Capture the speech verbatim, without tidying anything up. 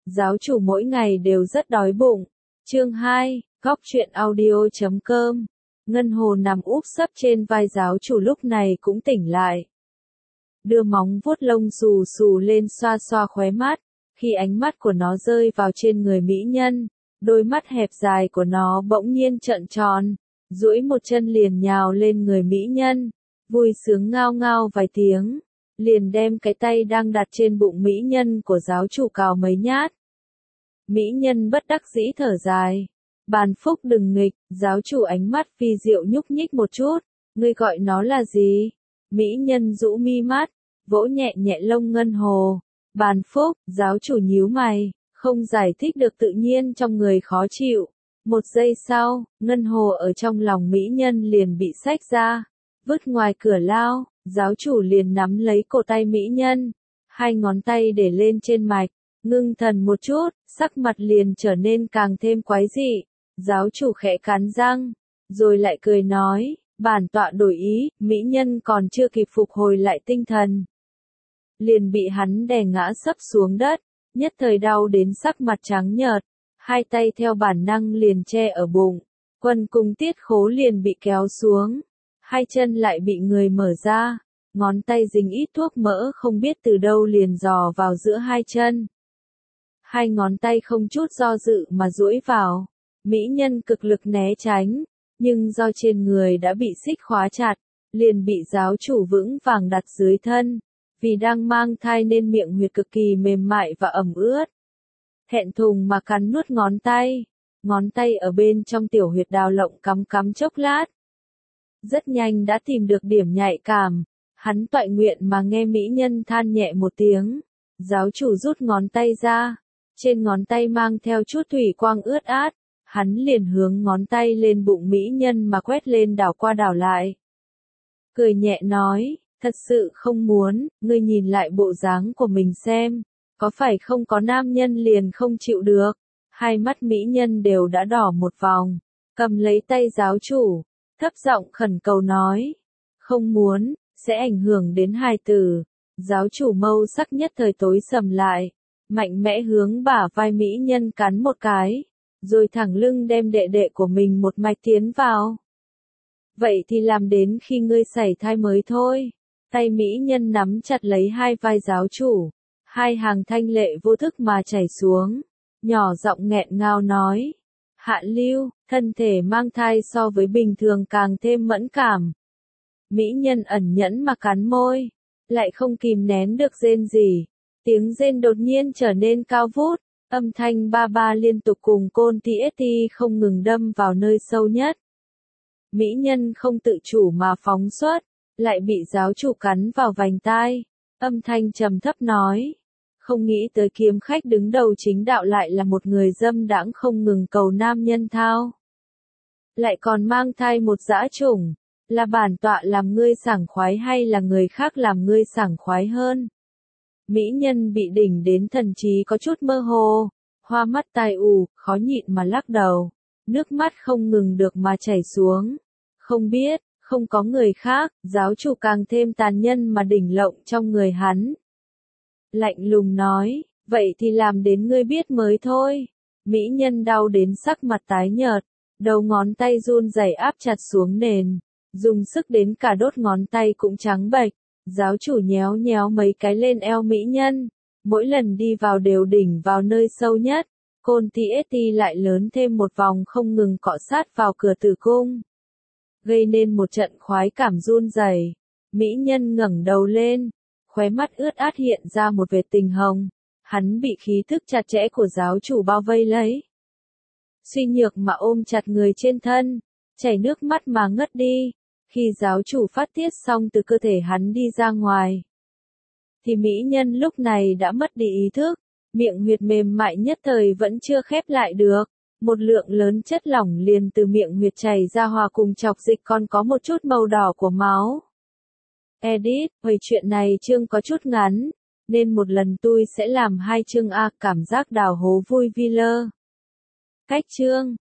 giáo chủ mỗi ngày đều rất đói bụng. Chương hai, góc truyện audio chấm com. Ngân Hồ nằm úp sấp trên vai giáo chủ lúc này cũng tỉnh lại. Đưa móng vuốt lông xù xù lên xoa xoa khóe mắt, khi ánh mắt của nó rơi vào trên người mỹ nhân, đôi mắt hẹp dài của nó bỗng nhiên trợn tròn, duỗi một chân liền nhào lên người mỹ nhân, vui sướng ngao ngao vài tiếng, liền đem cái tay đang đặt trên bụng mỹ nhân của giáo chủ cào mấy nhát. Mỹ nhân bất đắc dĩ thở dài. Bàn phúc đừng nghịch, giáo chủ ánh mắt phi diệu nhúc nhích một chút, ngươi gọi nó là gì? Mỹ nhân rũ mi mắt, vỗ nhẹ nhẹ lông Ngân Hồ. Bàn phúc, giáo chủ nhíu mày, không giải thích được tự nhiên trong người khó chịu. Một giây sau, Ngân Hồ ở trong lòng mỹ nhân liền bị xách ra, vứt ngoài cửa lao, giáo chủ liền nắm lấy cổ tay mỹ nhân, hai ngón tay để lên trên mạch, ngưng thần một chút, sắc mặt liền trở nên càng thêm quái dị. Giáo chủ khẽ cắn răng, rồi lại cười nói, bản tọa đổi ý, mỹ nhân còn chưa kịp phục hồi lại tinh thần. Liền bị hắn đè ngã sấp xuống đất, nhất thời đau đến sắc mặt trắng nhợt, hai tay theo bản năng liền che ở bụng, quần cung tiết khố liền bị kéo xuống, hai chân lại bị người mở ra, ngón tay dính ít thuốc mỡ không biết từ đâu liền dò vào giữa hai chân. Hai ngón tay không chút do dự mà duỗi vào. Mỹ nhân cực lực né tránh, nhưng do trên người đã bị xích khóa chặt, liền bị giáo chủ vững vàng đặt dưới thân, vì đang mang thai nên miệng huyệt cực kỳ mềm mại và ẩm ướt. Thẹn thùng mà cắn nuốt ngón tay, ngón tay ở bên trong tiểu huyệt đào lộng cắm cắm chốc lát. Rất nhanh đã tìm được điểm nhạy cảm, hắn toại nguyện mà nghe mỹ nhân than nhẹ một tiếng, giáo chủ rút ngón tay ra, trên ngón tay mang theo chút thủy quang ướt át. Hắn liền hướng ngón tay lên bụng mỹ nhân mà quét lên đảo qua đảo lại. Cười nhẹ nói, thật sự không muốn, ngươi nhìn lại bộ dáng của mình xem, có phải không có nam nhân liền không chịu được. Hai mắt mỹ nhân đều đã đỏ một vòng, cầm lấy tay giáo chủ, thấp giọng khẩn cầu nói, không muốn, sẽ ảnh hưởng đến hài tử. Giáo chủ mâu sắc nhất thời tối sầm lại, mạnh mẽ hướng bả vai mỹ nhân cắn một cái. Rồi thẳng lưng đem đệ đệ của mình một mạch tiến vào. Vậy thì làm đến khi ngươi sảy thai mới thôi. Tay mỹ nhân nắm chặt lấy hai vai giáo chủ, hai hàng thanh lệ vô thức mà chảy xuống, nhỏ giọng nghẹn ngào nói. Hạ lưu, thân thể mang thai so với bình thường càng thêm mẫn cảm. Mỹ nhân ẩn nhẫn mà cắn môi, lại không kìm nén được rên gì. Tiếng rên đột nhiên trở nên cao vút. Âm thanh ba ba liên tục cùng côn tê ét tê không ngừng đâm vào nơi sâu nhất. Mỹ nhân không tự chủ mà phóng xuất, lại bị giáo chủ cắn vào vành tai. Âm thanh trầm thấp nói, không nghĩ tới kiếm khách đứng đầu chính đạo lại là một người dâm đãng không ngừng cầu nam nhân thao. Lại còn mang thai một dã chủng, là bản tọa làm ngươi sảng khoái hay là người khác làm ngươi sảng khoái hơn? Mỹ nhân bị đỉnh đến thần trí có chút mơ hồ, hoa mắt tai ù, khó nhịn mà lắc đầu, nước mắt không ngừng được mà chảy xuống. Không biết, không có người khác, giáo chủ càng thêm tàn nhân mà đỉnh lộng trong người hắn. Lạnh lùng nói, vậy thì làm đến ngươi biết mới thôi. Mỹ nhân đau đến sắc mặt tái nhợt, đầu ngón tay run rẩy áp chặt xuống nền, dùng sức đến cả đốt ngón tay cũng trắng bệch. Giáo chủ nhéo nhéo mấy cái lên eo mỹ nhân, mỗi lần đi vào đều đỉnh vào nơi sâu nhất, côn tê ét tê lại lớn thêm một vòng không ngừng cọ sát vào cửa tử cung, gây nên một trận khoái cảm run rẩy. Mỹ nhân ngẩng đầu lên, khóe mắt ướt át hiện ra một vệt tình hồng, hắn bị khí thức chặt chẽ của giáo chủ bao vây lấy. Suy nhược mà ôm chặt người trên thân, chảy nước mắt mà ngất đi. Khi giáo chủ phát tiết xong từ cơ thể hắn đi ra ngoài, thì mỹ nhân lúc này đã mất đi ý thức, miệng huyệt mềm mại nhất thời vẫn chưa khép lại được. Một lượng lớn chất lỏng liền từ miệng huyệt chảy ra hòa cùng chọc dịch còn có một chút màu đỏ của máu. Edit, hồi chuyện này chương có chút ngắn, nên một lần tôi sẽ làm hai chương A cảm giác đào hố vui vi lơ. Cách chương